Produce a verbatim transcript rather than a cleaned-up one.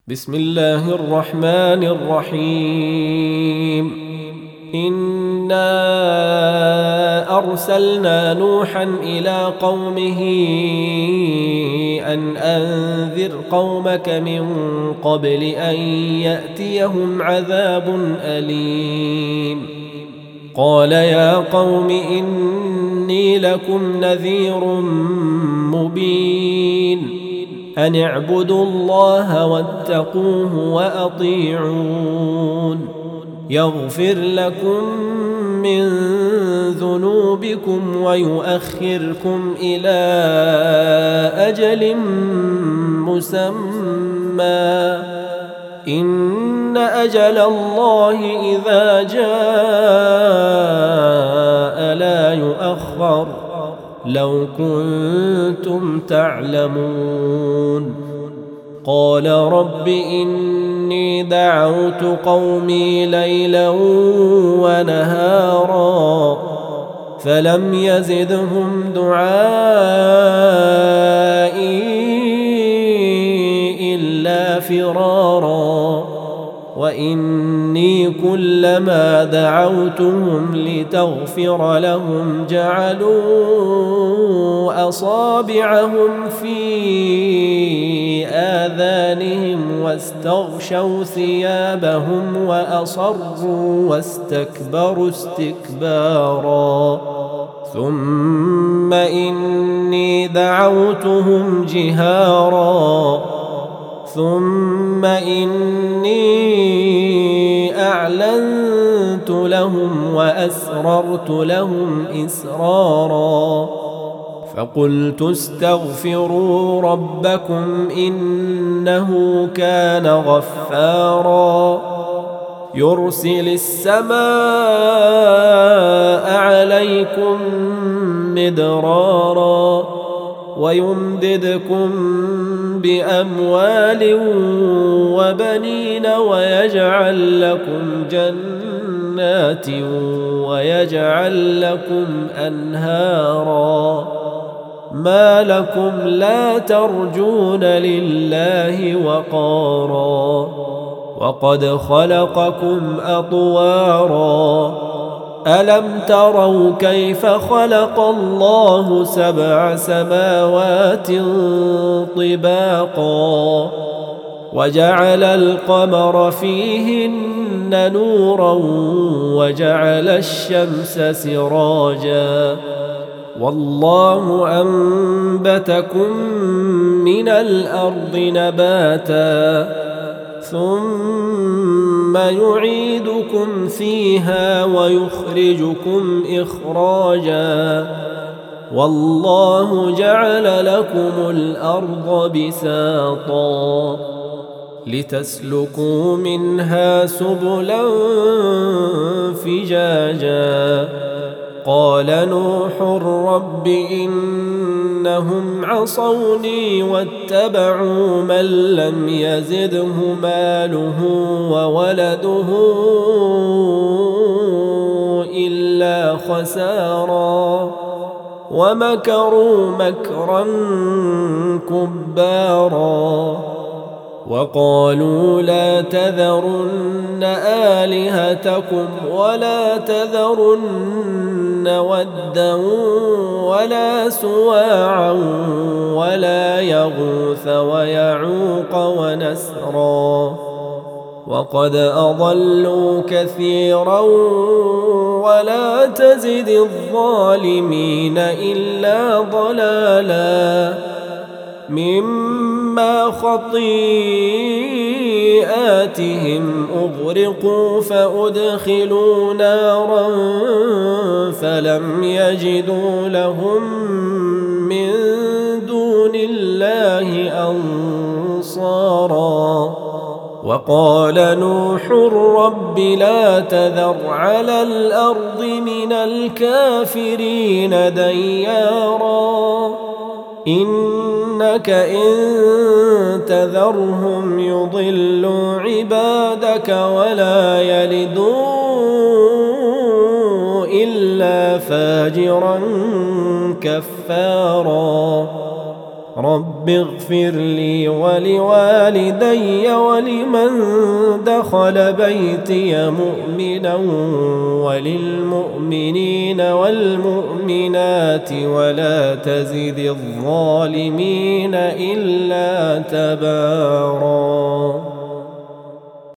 بسم الله الرحمن الرحيم. إنا أرسلنا نوحا إلى قومه أن أنذر قومك من قبل أن يأتيهم عذاب أليم. قال يا قوم إني لكم نذير مبين أن اعبدوا الله واتقوه وأطيعون يغفر لكم من ذنوبكم ويؤخركم إلى أجل مسمى إن أجل الله إذا جاء لا يؤخر لو كنتم تعلمون. قال رب إني دعوت قومي ليلا ونهارا فلم يزدهم دعائي إلا فرارا وإني كلما دعوتهم لتغفر لهم جعلوا أصابعهم في آذانهم واستغشوا ثيابهم وأصروا واستكبروا استكبارا ثم إني دعوتهم جهارا ثم إني أعلنت لهم وأسررت لهم إسرارا فقلت استغفروا ربكم إنه كان غفارا يرسل السماء عليكم مدرارا ويمددكم بأموال وبنين ويجعل لكم جنات ويجعل لكم أنهارا ما لكم لا ترجون لله وقارا وقد خلقكم أطوارا ألم تروا كيف خلق الله سبع سماوات طباقا وجعل القمر فيهن نورا وجعل الشمس سراجا والله أنبتكم من الأرض نباتا ثم يعيدكم فيها ويخرجكم إخراجا والله جعل لكم الأرض بساطا لتسلكوا منها سبلا فجاجا قال نوح رب إنهم عصوني واتبعوا من لم يزده ماله وولده إلا خسارا ومكروا مكرا كبارا وقالوا لا تذرن آلهتكم ولا تذرن ودا ولا سواعا ولا يغوث ويعوق ونسرا وقد أضلوا كثيرا ولا تزد الظالمين إلا ضلالا مما خطيئاتهم أغرقوا فأدخلوا نارا فلم يجدوا لهم من دون الله أنصارا وقال نوح رب لا تذر على الأرض من الكافرين ديارا إنك إن تذرهم يضلوا عبادك ولا يلدوا إلا فاجرا كفارا رب اغفر لي ولوالدي ولمن دخل بيتي مؤمنا وللمؤمنين والمؤمنات ولا تزد الظالمين إلا تباراً.